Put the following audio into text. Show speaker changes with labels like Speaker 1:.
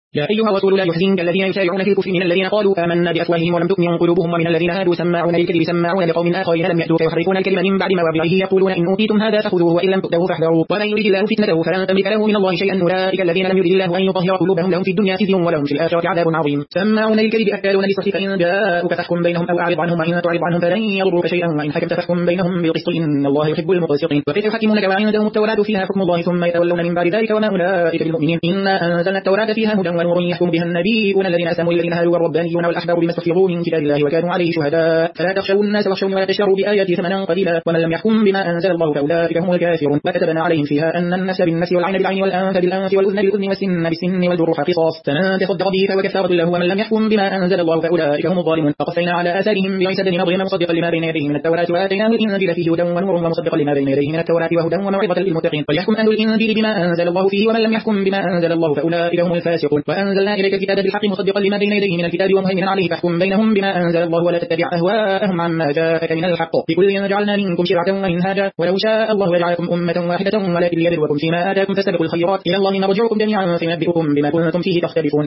Speaker 1: يا أيها الرسول لا يحزنك الذين يسارعون في الكفر من الذين قالوا آمنا بأفواههم ولم تؤمن قلوبهم ومن الذين هادوا سماعون للكذب سماعون لقوم آخرين لم يأتوك يحرفون الكلم من بعد مواضعه يقولون إن أوتيتم هذا فخذوه وإن لم تؤتوه فاحذروا ومن يرد الله فتنته فلن تملك له من الله شيئا أولئك الذين لم يرد الله أن يطهر قلوبهم لهم في الدنيا خزي ولهم في الآخرة عذاب عظيم سماعون للكذب أكالون للسحت فإن جاءوك فاحكم بينهم أو أعرض عنهم وإن تعرض عنهم فلن يضروك شيئا وإن حكمت فاحكم بينهم بالقسط إن الله يحب المقسطين وكيف يحكمونك وعندهم التوراة فيها حكم الله ثم يتولون من بعد ذلك وما أولئك بالمؤمنين إنا أنزلنا التوراة فيها هدى ونور يحكم بها النبيون الذين أسلموا للذين هادوا والربانيون والأحبار بما استحفظوا من كتاب الله وكانوا عليه شهداء فلا تخشوا الناس واخشوني ولا تشتروا بآياتي ثمنا قليلا ومن لم يحكم بما أنزل الله فأولئك هم الكافرون وكتبنا عليهم فيها أن النفس بالنفس والعين بالعين والأنف بالأنف والأذن بالأذن والسن بالسن والجروح قصاص فمن تصدق به فهو كفارة له ومن لم يحكم بما أنزل الله فأولئك هم الظالمون فقفينا على آثارهم بعيسى بن مريم مصدقا لما بين يديه من التوراة وآتيناه الإنجيل فيه هدى ونور ومصدقا لما بين يديه من التوراة وهدى وموعظة للمتقين وليحكم أهل الإنجيل بما أنزل الله فيه ومن لم يحكم بما أنزل الله فأولئك هم الفاسقون وأنزلنا إليك الكتاب بالحق مصدقا لما بين يديه من الكتاب ومهيمنا عليه فاحكم بينهم بما أنزل الله ولا تتبع أهواءهم عما جاءك من الحق لكل جعلنا منكم شرعة ومنهاجا ولو شاء الله يجعلكم أمة واحدة ولكن ليبلوكم فيما آتاكم فاستبقوا الخيرات إلى الله مرجعكم جميعا فينبئكم بما كنتم فيه تختلفون